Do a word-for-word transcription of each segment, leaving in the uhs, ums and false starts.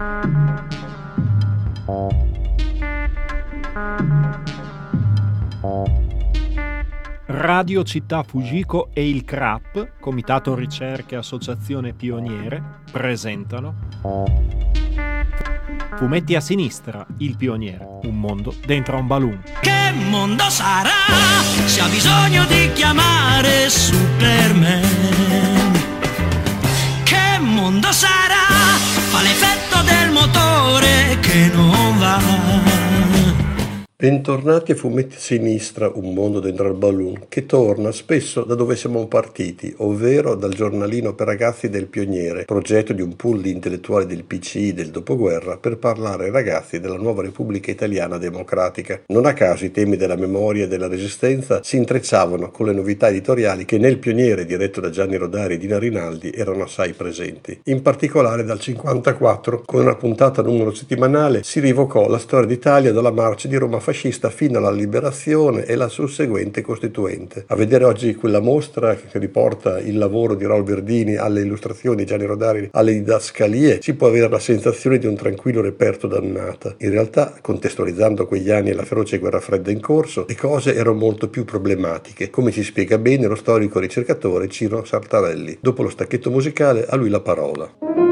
Radio Città Fujiko e il C R A P, Comitato Ricerche Associazione Pioniere, presentano Fumetti a sinistra, il pioniere, un mondo dentro a un balloon. Che mondo sarà se ha bisogno di chiamare Superman? Che mondo sarà? Fa l'effetto del motore che non va. Bentornati a Fumetti a sinistra, un mondo dentro al balloon, che torna spesso da dove siamo partiti, ovvero dal giornalino per ragazzi del Pioniere, progetto di un pool di intellettuali del P C I del dopoguerra per parlare ai ragazzi della nuova Repubblica Italiana Democratica. Non a caso i temi della memoria e della resistenza si intrecciavano con le novità editoriali che nel Pioniere, diretto da Gianni Rodari e Dina Rinaldi, erano assai presenti. In particolare dal cinquantaquattro, con una puntata numero settimanale, si rivocò la storia d'Italia dalla marcia di Roma fascista fino alla liberazione e la susseguente costituente. A vedere oggi quella mostra che riporta il lavoro di Raul Verdini alle illustrazioni di Gianni Rodari alle didascalie, si può avere la sensazione di un tranquillo reperto d'annata. In realtà, contestualizzando quegli anni e la feroce guerra fredda in corso, le cose erano molto più problematiche, come ci spiega bene lo storico ricercatore Ciro Sartarelli. Dopo lo stacchetto musicale, a lui la parola.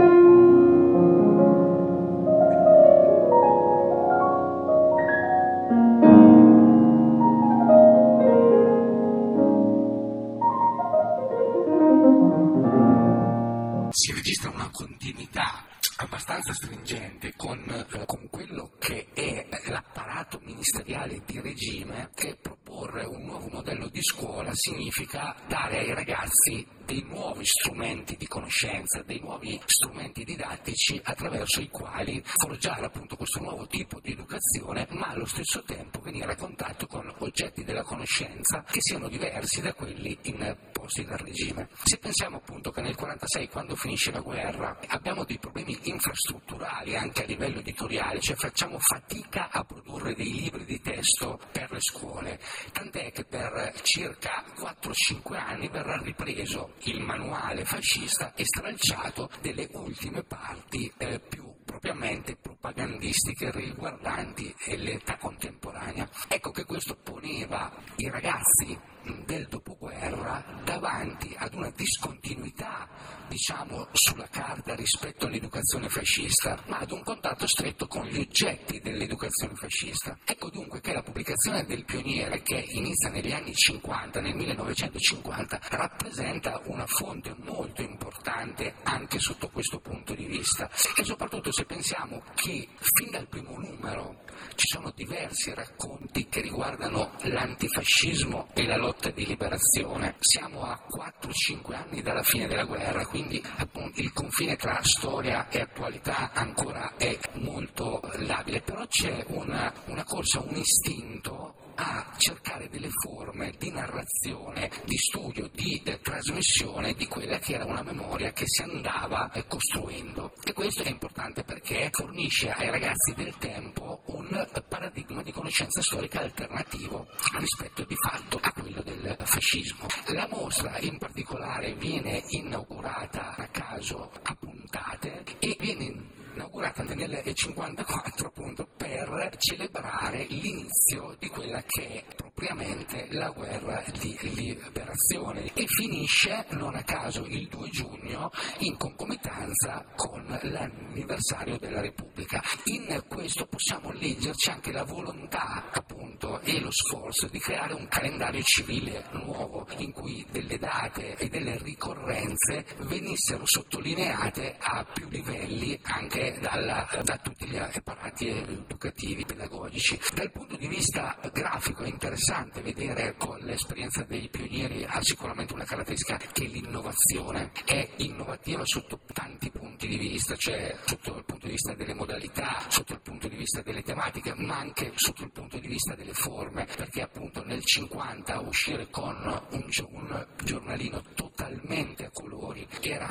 Si registra una continuità abbastanza stringente con, eh, con quello che è l'apparato ministeriale di regime, che proporre un nuovo modello di scuola significa dare ai ragazzi dei nuovi strumenti di conoscenza, dei nuovi strumenti didattici attraverso i quali forgiare appunto questo nuovo tipo di educazione, ma allo stesso tempo venire a contatto con oggetti della conoscenza che siano diversi da quelli imposti dal regime. Se pensiamo appunto che nel quarantasei, quando finisce la guerra, abbiamo dei problemi infrastrutturali anche a livello editoriale, cioè facciamo fatica a produrre dei libri di testo per le scuole, tant'è che per circa quattro cinque anni verrà ripreso il manuale fascista e stralciato delle ultime parti eh, più propriamente propagandistiche riguardanti l'età contemporanea. Ecco che questo poneva i ragazzi del dopoguerra davanti ad una discontinuità, diciamo, sulla carta rispetto all'educazione fascista, ma ad un contatto stretto con gli oggetti dell'educazione fascista. Ecco dunque che la pubblicazione del Pioniere, che inizia negli anni cinquanta, nel millenovecentocinquanta, rappresenta una fonte molto importante anche sotto questo punto di vista, e soprattutto se pensiamo che fin dal primo numero ci sono diversi racconti che riguardano l'antifascismo e la lotta di liberazione. Siamo a quattro cinque anni dalla fine della guerra, quindi appunto il confine tra storia e attualità ancora è molto labile, però c'è una, una corsa, un istinto a cercare delle forme di narrazione, di studio, di eh, trasmissione di quella che era una memoria che si andava eh, costruendo. E questo è importante perché fornisce ai ragazzi del tempo un eh, paradigma di conoscenza storica alternativo rispetto di fatto a quello del fascismo. La mostra in particolare viene inaugurata a caso a puntate e viene inaugurata nel cinquantaquattro appunto per celebrare l'inizio di quella che è propriamente la guerra di liberazione, e finisce non a caso il due giugno in concomitanza con l'anniversario della Repubblica. In questo possiamo leggerci anche la volontà appunto e lo sforzo di creare un calendario civile nuovo in cui delle date e delle ricorrenze venissero sottolineate a più livelli anche dalla, da tutti gli apparati educativi, pedagogici. Dal punto di vista grafico è interessante vedere con l'esperienza dei pionieri, ha sicuramente una caratteristica che l'innovazione è innovativa sotto tanti punti di vista, cioè sotto il punto di vista delle modalità, sotto il punto di vista delle tematiche, ma anche sotto il punto di vista delle forme, perché appunto nel cinquanta uscire con un, un giornalino totalmente a colori era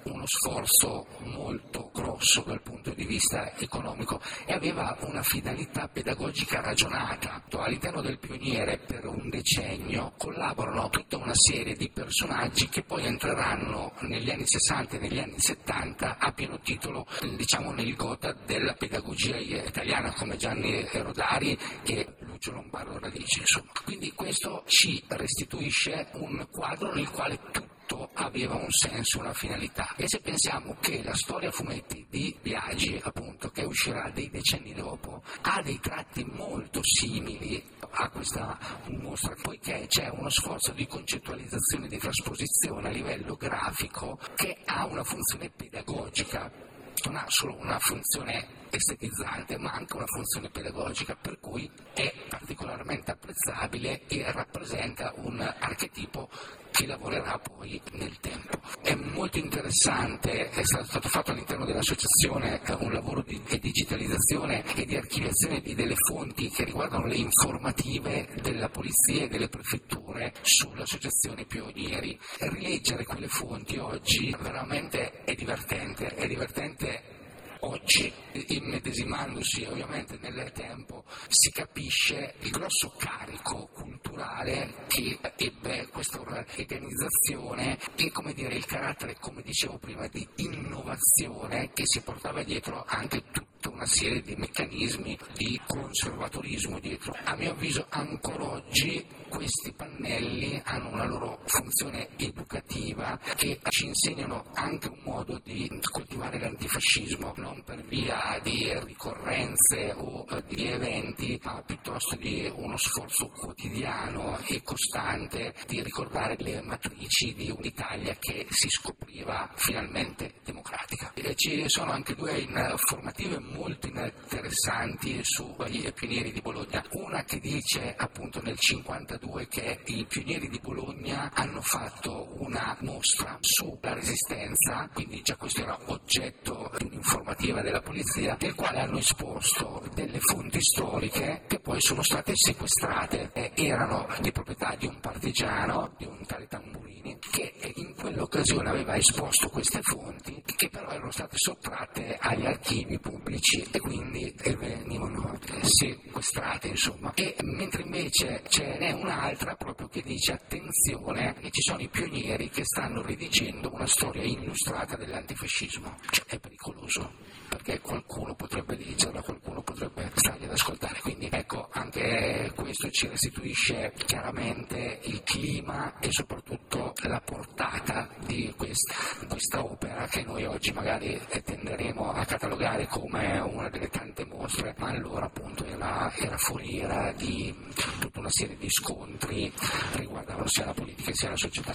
uno sforzo molto grosso dal punto di vista economico e aveva una finalità pedagogica ragionata. All'interno del Pioniere per un decennio collaborano tutta una serie di personaggi che poi entreranno negli anni sessanta e negli anni settanta a pieno titolo, diciamo, nel gota della pedagogia italiana, come Gianni Rodari e Lucio Lombardo Radice, insomma. Quindi questo ci restituisce un quadro nel quale tutto aveva un senso, una finalità. E se pensiamo che la storia fumetti di Biagi, appunto, che uscirà dei decenni dopo, ha dei tratti molto simili a questa mostra, poiché c'è uno sforzo di concettualizzazione e di trasposizione a livello grafico che ha una funzione pedagogica, non ha solo una funzione estetizzante ma anche una funzione pedagogica, per cui è particolarmente apprezzabile e rappresenta un archetipo che lavorerà poi nel tempo. È molto interessante, è stato fatto all'interno dell'associazione un lavoro di digitalizzazione e di archiviazione di delle fonti che riguardano le informative della polizia e delle prefetture sull'associazione Pionieri. Rileggere quelle fonti oggi veramente è divertente, è divertente. Oggi, immedesimandosi ovviamente nel tempo, si capisce il grosso carico culturale che ebbe questa organizzazione e, come dire, il carattere, come dicevo prima, di innovazione che si portava dietro anche tutta una serie di meccanismi di conservatorismo dietro. A mio avviso ancora oggi questi pannelli hanno una loro funzione educativa che ci insegnano anche un modo di coltivare l'antifascismo, non per via di ricorrenze o di eventi, ma piuttosto di uno sforzo quotidiano e costante di ricordare le matrici di un'Italia che si scopriva finalmente democratica. E ci sono anche due informative molto interessanti sui Pionieri di Bologna. Una che dice appunto nel cinquantadue che i Pionieri di Bologna hanno fatto una mostra sulla Resistenza, quindi già questo era oggetto di un'informativa della polizia, nel quale hanno esposto delle fonti storiche che poi sono state sequestrate e erano di proprietà di un partigiano, di un tale Tamburini, che in quell'occasione aveva esposto queste fonti che però erano state sottratte agli archivi pubblici e quindi venivano sequestrate, insomma. E mentre invece ce n'è un'altra proprio che dice attenzione che ci sono i pionieri che stanno redigendo una storia illustrata dell'antifascismo, cioè è pericoloso perché qualcuno potrebbe leggerla, qualcuno potrebbe stargli ad ascoltare, quindi ecco, anche questo ci restituisce chiaramente il clima e soprattutto la portata di questa, questa opera che noi oggi magari tenderemo a catalogare come una delle tante mostre, ma allora appunto era, era foriera di tutta una serie di scontri riguardavano sia la politica sia la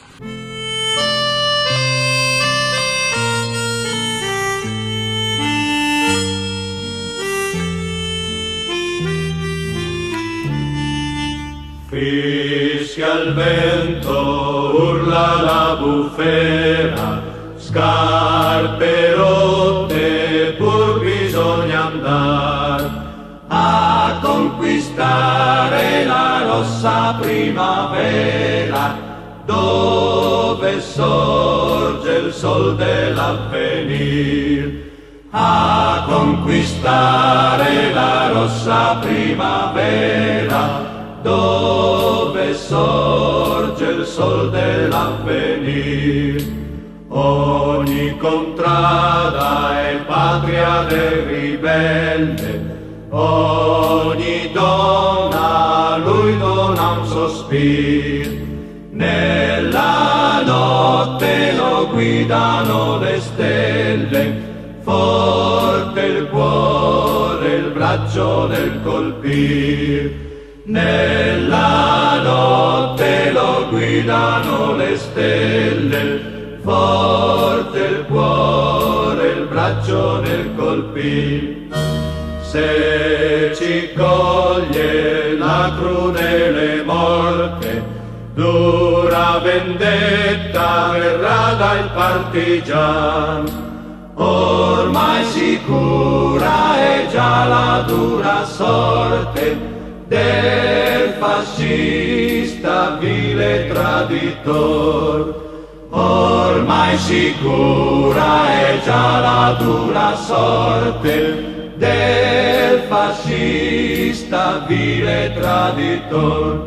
società. Fischia il vento, urla la bufera, scarpe rotte, pur bisogna andar a conquistare la rossa primavera, dove sorge il sol dell'avvenir. A conquistare la rossa primavera, dove sorge il sol dell'avvenir. Ogni contrada è patria del ribelle, ogni donna a lui dona un sospir. Nella notte lo guidano le stelle, forte il cuore, il braccio del colpir. Nella notte lo guidano le stelle, forte il cuore, il braccio nel colpir. Se ci coglie la crudele morte, dura vendetta verrà dal partigian. Ormai sicura è già la dura sorte del fascista vile traditor. ormai sicura è già la dura sorte del fascista vile traditor.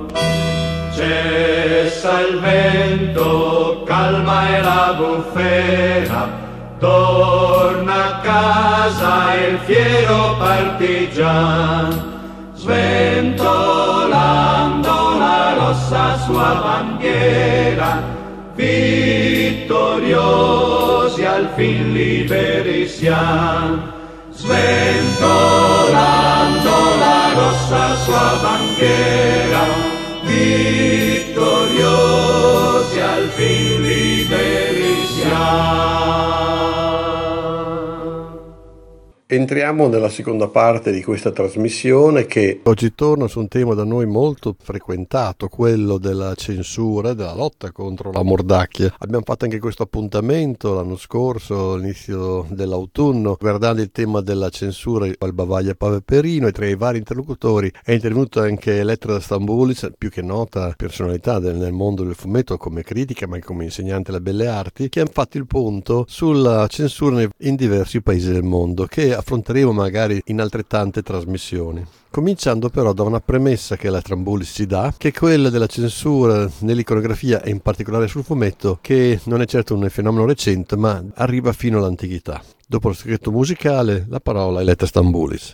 Cessa il vento, calma è la bufera, torna a casa il fiero partigian, sventolando la rossa sua bandiera, vittoriosi al fin liberi siam, sventolando la rossa sua bandiera, vittoriosi al fin liberi siam. Entriamo nella seconda parte di questa trasmissione, che oggi torna su un tema da noi molto frequentato, quello della censura, della lotta contro la mordacchia. Abbiamo fatto anche questo appuntamento l'anno scorso, all'inizio dell'autunno, guardando il tema della censura al Bavaglio Paperino, e tra i vari interlocutori è intervenuta anche Elettra da Stambulis, più che nota personalità del, nel mondo del fumetto come critica ma anche come insegnante alle belle arti, che ha fatto il punto sulla censura in diversi paesi del mondo, che affronteremo magari in altrettante trasmissioni. Cominciando però da una premessa che la Stambulis ci dà, che è quella della censura nell'iconografia e in particolare sul fumetto, che non è certo un fenomeno recente ma arriva fino all'antichità. Dopo lo segreto musicale, la parola a Elettra Stambulis.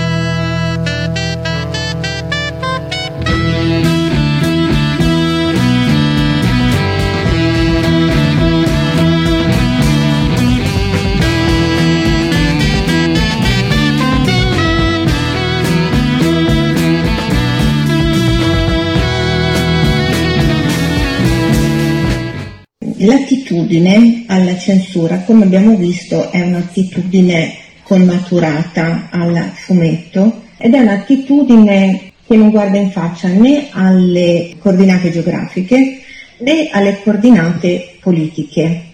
L'attitudine alla censura, come abbiamo visto, è un'attitudine connaturata al fumetto ed è un'attitudine che non guarda in faccia né alle coordinate geografiche né alle coordinate politiche.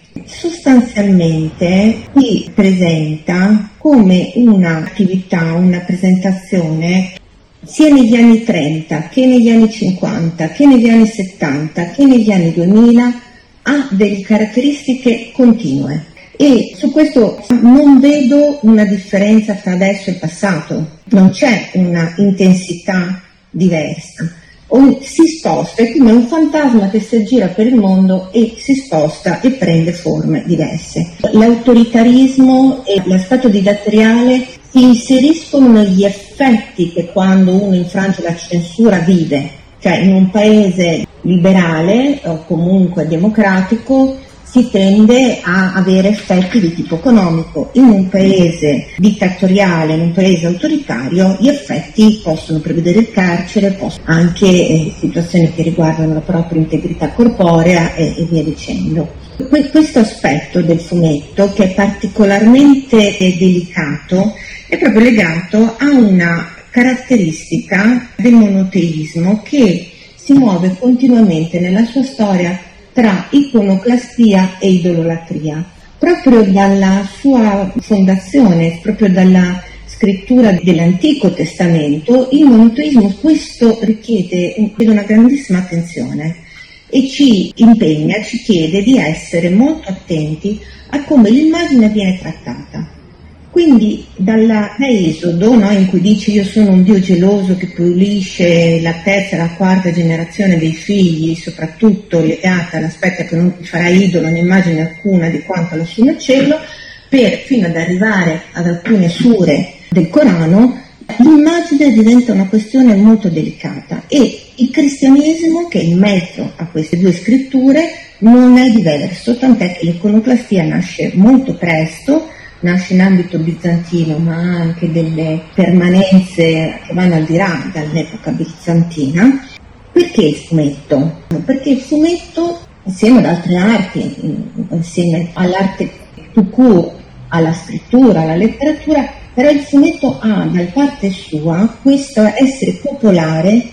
Sostanzialmente si presenta come un'attività, una presentazione sia negli anni trenta che negli anni cinquanta che negli anni settanta che negli anni duemila ha delle caratteristiche continue, e su questo non vedo una differenza tra adesso e il passato, non c'è una intensità diversa, o si sposta, è come un fantasma che si aggira per il mondo e si sposta e prende forme diverse. L'autoritarismo e l'aspetto didattoriale si inseriscono negli effetti che quando uno infrange la censura vive. Cioè, in un paese liberale o comunque democratico si tende a avere effetti di tipo economico. In un paese dittatoriale, in un paese autoritario, gli effetti possono prevedere il carcere, possono anche eh, situazioni che riguardano la propria integrità corporea e, e via dicendo. Que- questo aspetto del fumetto, che è particolarmente eh, delicato, è proprio legato a una caratteristica del monoteismo che si muove continuamente nella sua storia tra iconoclastia e idolatria. Proprio dalla sua fondazione, proprio dalla scrittura dell'Antico Testamento, il monoteismo questo richiede una grandissima attenzione e ci impegna, ci chiede di essere molto attenti a come l'immagine viene trattata. Quindi dalla, da Esodo, no, in cui dice io sono un Dio geloso che pulisce la terza e la quarta generazione dei figli, soprattutto legata all'aspetto che non ti farà idolo né immagine alcuna di quanto lassù nel cielo, per fino ad arrivare ad alcune sure del Corano, l'immagine diventa una questione molto delicata e il cristianesimo, che è in mezzo a queste due scritture, non è diverso, tant'è che l'iconoclastia nasce molto presto, nasce in ambito bizantino, ma ha anche delle permanenze che vanno al di là dall'epoca bizantina. Perché il fumetto? Perché il fumetto, insieme ad altre arti, insieme all'arte tout court, alla scrittura, alla letteratura, però il fumetto ha da parte sua questo essere popolare,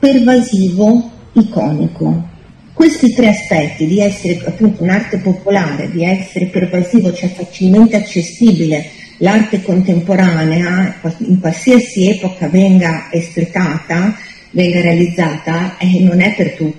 pervasivo, iconico. Questi tre aspetti, di essere appunto un'arte popolare, di essere pervasivo, cioè facilmente accessibile, l'arte contemporanea, in qualsiasi epoca venga espletata, venga realizzata, eh, non è per tutti.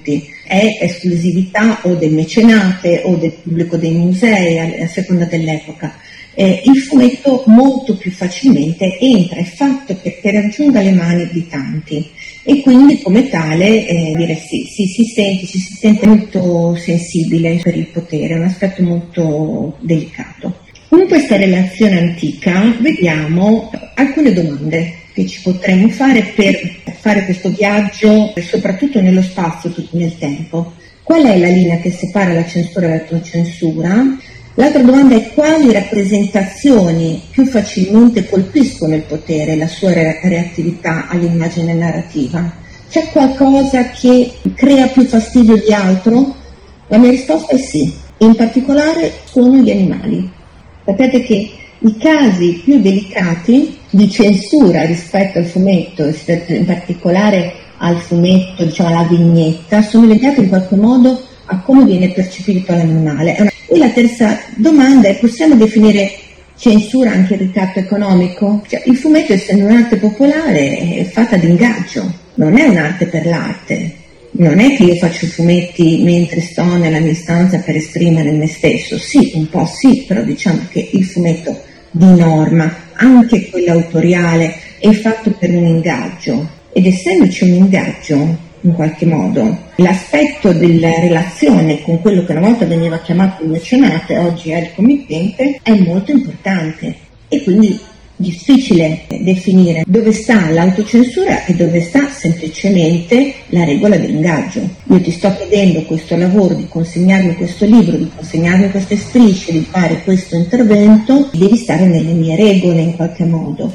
è esclusività o del mecenate o del pubblico dei musei, a, a seconda dell'epoca. Eh, il fumetto molto più facilmente entra, è fatto perché raggiunga le mani di tanti e quindi come tale eh, dire sì, sì, si sente, ci si sente molto sensibile per il potere, è un aspetto molto delicato. In questa relazione antica vediamo alcune domande che ci potremmo fare per fare questo viaggio, soprattutto nello spazio, nel tempo. Qual è la linea che separa la censura dall'autocensura? L'altra domanda è quali rappresentazioni più facilmente colpiscono il potere, la sua re- reattività all'immagine narrativa? C'è qualcosa che crea più fastidio di altro? La mia risposta è sì, in particolare sono gli animali. Sapete che i casi più delicati di censura rispetto al fumetto, in particolare al fumetto, diciamo alla vignetta, sono legati in qualche modo a come viene percepito l'animale. E la terza domanda è: possiamo definire censura anche il ricatto economico? Cioè, il fumetto, essendo un'arte popolare, è fatta di ingaggio, non è un'arte per l'arte. Non è che io faccio fumetti mentre sto nella mia stanza per esprimere me stesso, sì, un po' sì, però diciamo che il fumetto di norma, anche quello autoriale, è fatto per un ingaggio, ed essendoci un ingaggio, in qualche modo, l'aspetto della relazione con quello che una volta veniva chiamato il mecenate, oggi è il committente, è molto importante e quindi difficile definire dove sta l'autocensura e dove sta semplicemente la regola dell'ingaggio. Io ti sto chiedendo questo lavoro, di consegnarmi questo libro, di consegnarmi queste strisce, di fare questo intervento, devi stare nelle mie regole in qualche modo.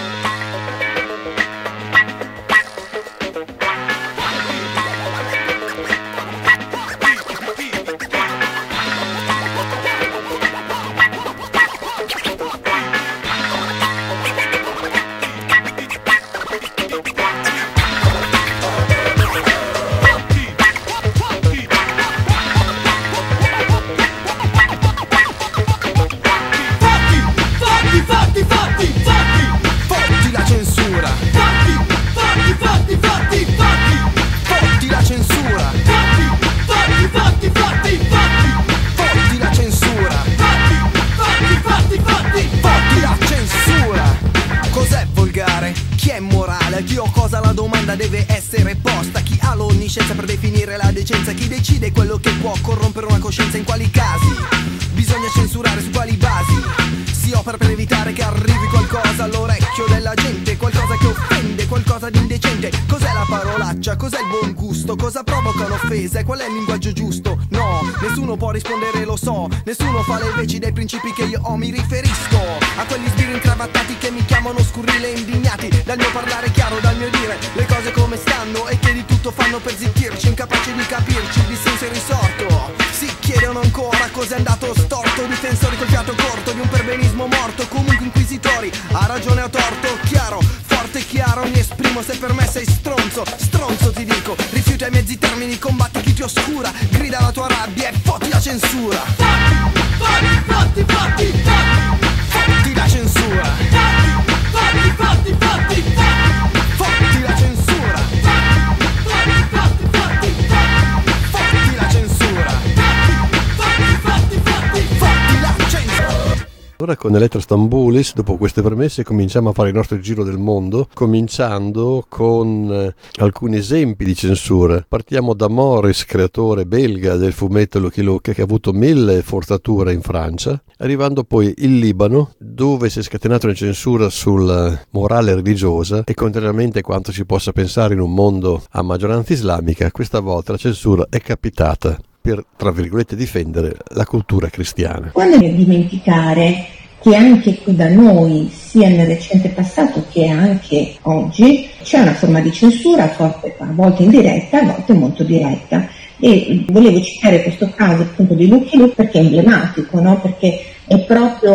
Qual è il linguaggio giusto? No, nessuno può rispondere, lo so. Nessuno fa le veci dei principi che io ho. Mi riferisco a quegli sbirri incravattati che mi chiamano scurrile e indignati dal mio parlare chiaro, dal mio dire le cose come stanno e che di tutto fanno per zittirci, incapaci di capirci il dissenso e il risorto. Si chiedono ancora cos'è andato storto, difensori col fiato corto di un perbenismo morto, comunque inquisitori. Ha ragione o torto, chiaro, forte e chiaro mi esprimo. Se per me sei stronzo, stronzo ti dico. Rifiuta i mezzi termini, combatti chi ti oscura, grida la tua rabbia e fotti la censura. Fatti, fatti, fatti, fatti, fatti, fotti la censura. Fatti, fatti, fatti, fatti, fotti la censura. Fatti, fatti, fatti, fatti, fotti la censura. Fatti, fatti, fatti, fatti la censura. Ora con Elettra Stambulis, dopo queste premesse, cominciamo a fare il nostro giro del mondo, cominciando con eh, alcuni esempi di censura. Partiamo da Morris, creatore belga del fumetto Lucky Luke, che ha avuto mille forzature in Francia, arrivando poi in Libano, dove si è scatenata una censura sulla morale religiosa e contrariamente a quanto si possa pensare in un mondo a maggioranza islamica, questa volta la censura è capitata per, tra virgolette, difendere la cultura cristiana. Quando non dimenticare che anche qui da noi, sia nel recente passato che anche oggi, c'è una forma di censura forte, a volte indiretta, a volte molto diretta. E volevo citare questo caso appunto di Lucky Luke perché è emblematico, no? Perché è proprio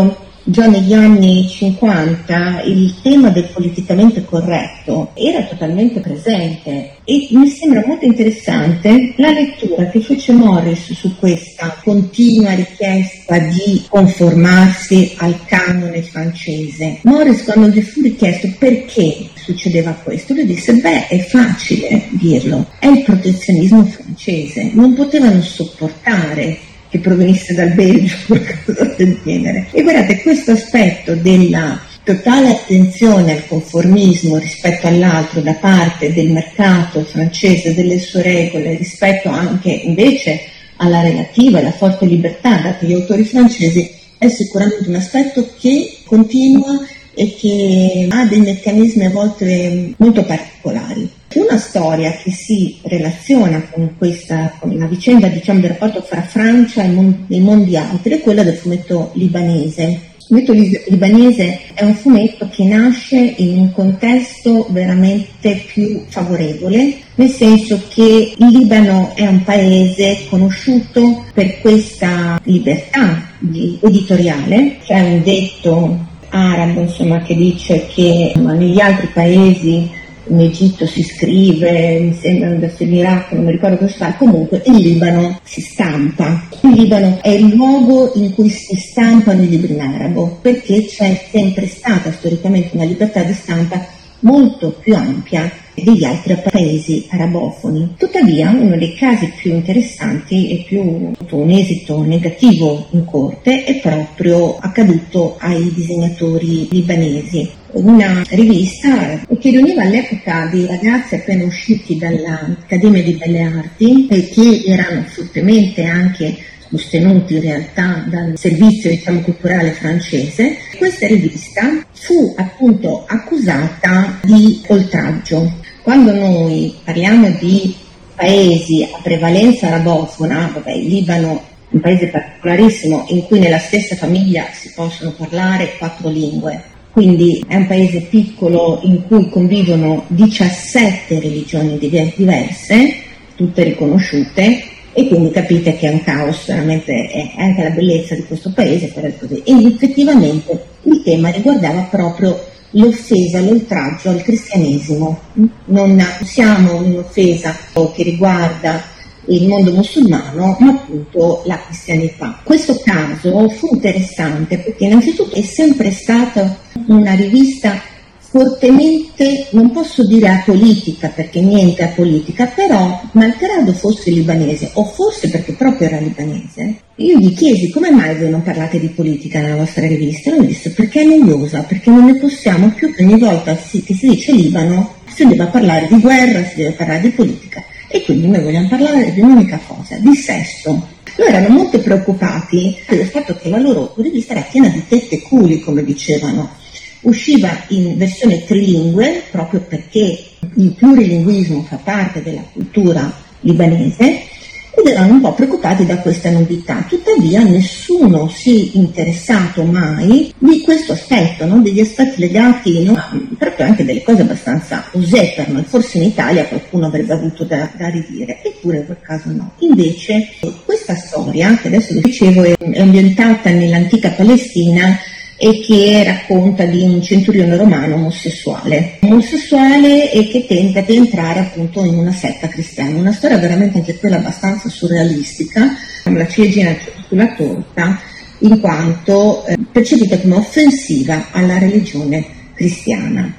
già negli anni cinquanta il tema del politicamente corretto era totalmente presente e mi sembra molto interessante la lettura che fece Morris su questa continua richiesta di conformarsi al canone francese. Morris, quando gli fu richiesto perché succedeva questo, lui disse: beh, è facile dirlo, è il protezionismo francese, non potevano sopportare che provenisse dal Belgio, qualcosa del genere. E guardate, questo aspetto della totale attenzione al conformismo rispetto all'altro da parte del mercato francese, delle sue regole, rispetto anche invece alla relativa e alla forte libertà dati agli autori francesi, è sicuramente un aspetto che continua e che ha dei meccanismi a volte molto particolari. Una storia che si relaziona con questa, con la vicenda, diciamo, del rapporto fra Francia e mon- i mondi altri è quella del fumetto libanese. Il fumetto li- libanese è un fumetto che nasce in un contesto veramente più favorevole, nel senso che il Libano è un paese conosciuto per questa libertà di- editoriale. C'è un detto arabo, insomma, che dice che ma negli altri paesi, in Egitto si scrive, mi sembra adesso in Iraq, non mi ricordo cosa fa, comunque in Libano si stampa. Il Libano è il luogo in cui si stampano i libri in arabo, perché c'è sempre stata storicamente una libertà di stampa molto più ampia degli altri paesi arabofoni. Tuttavia, uno dei casi più interessanti e più un esito negativo in corte è proprio accaduto ai disegnatori libanesi. Una rivista che riuniva all'epoca dei ragazzi appena usciti dall'Accademia di Belle Arti e che erano fortemente anche sostenuti in realtà dal servizio, diciamo, culturale francese. Questa rivista fu appunto accusata di oltraggio. Quando noi parliamo di paesi a prevalenza arabofona, vabbè, il Libano è un paese particolarissimo in cui nella stessa famiglia si possono parlare quattro lingue, quindi è un paese piccolo in cui convivono diciassette religioni diverse, tutte riconosciute, e quindi capite che è un caos, veramente è anche la bellezza di questo paese, però è così. E effettivamente il tema riguardava proprio l'offesa, l'oltraggio al cristianesimo. Non siamo un'offesa che riguarda il mondo musulmano, ma appunto la cristianità. Questo caso fu interessante perché innanzitutto è sempre stata una rivista fortemente, non posso dire apolitica perché niente è apolitica, però malgrado fosse libanese o forse perché proprio era libanese, io gli chiesi: come mai voi non parlate di politica nella vostra rivista? E lui disse: perché è noiosa, perché non ne possiamo più, che ogni volta che si dice Libano si deve parlare di guerra, si deve parlare di politica, e quindi noi vogliamo parlare di un'unica cosa, di sesso. Loro erano molto preoccupati del fatto che la loro rivista era piena di tette e culi, come dicevano. Usciva in versione trilingue proprio perché il plurilinguismo fa parte della cultura libanese ed erano un po' preoccupati da questa novità. Tuttavia nessuno si è interessato mai di questo aspetto, no? Degli aspetti legati, no? Proprio anche delle cose abbastanza osè per noi. Forse in Italia qualcuno avrebbe avuto da, da ridire, eppure in quel caso no. Invece questa storia, che adesso vi dicevo, è ambientata nell'antica Palestina e che racconta di un centurione romano omosessuale, omosessuale e che tenta di entrare appunto in una setta cristiana. Una storia veramente anche quella abbastanza surrealistica, la ciliegina sulla torta, in quanto eh, percepita come offensiva alla religione cristiana.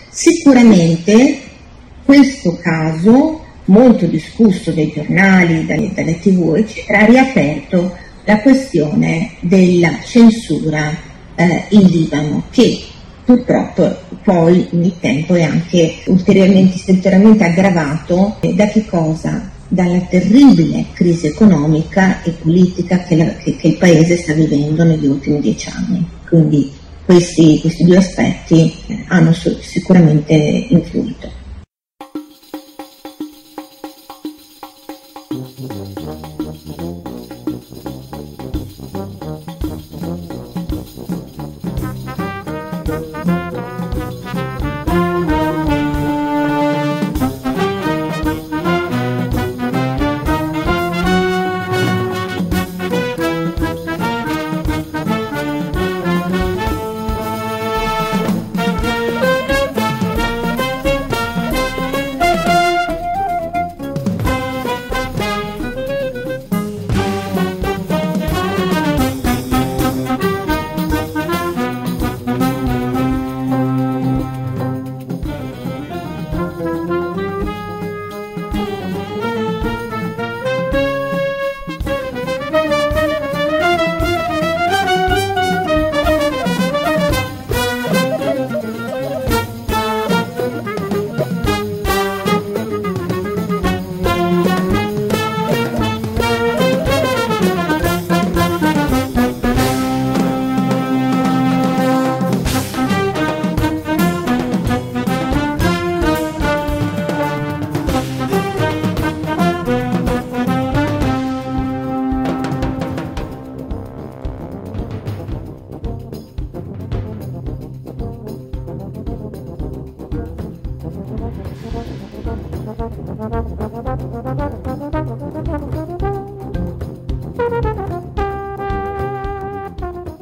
Sicuramente questo caso, molto discusso dai giornali, dalle, dalle tv, eccetera, ha riaperto la questione della censura Eh, in Libano, che purtroppo poi nel tempo è anche ulteriormente, ulteriormente aggravato eh, da che cosa? Dalla terribile crisi economica e politica che, la, che, che il paese sta vivendo negli ultimi dieci anni. Quindi questi, questi due aspetti eh, hanno sicuramente influito.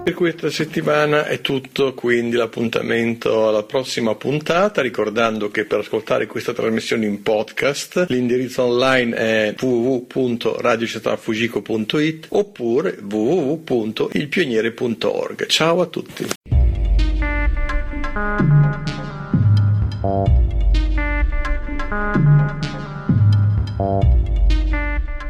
Per questa settimana è tutto, quindi l'appuntamento alla prossima puntata, ricordando che per ascoltare questa trasmissione in podcast l'indirizzo online è w w w punto radio città fujiko punto it oppure w w w punto il pioniere punto org. Ciao a tutti.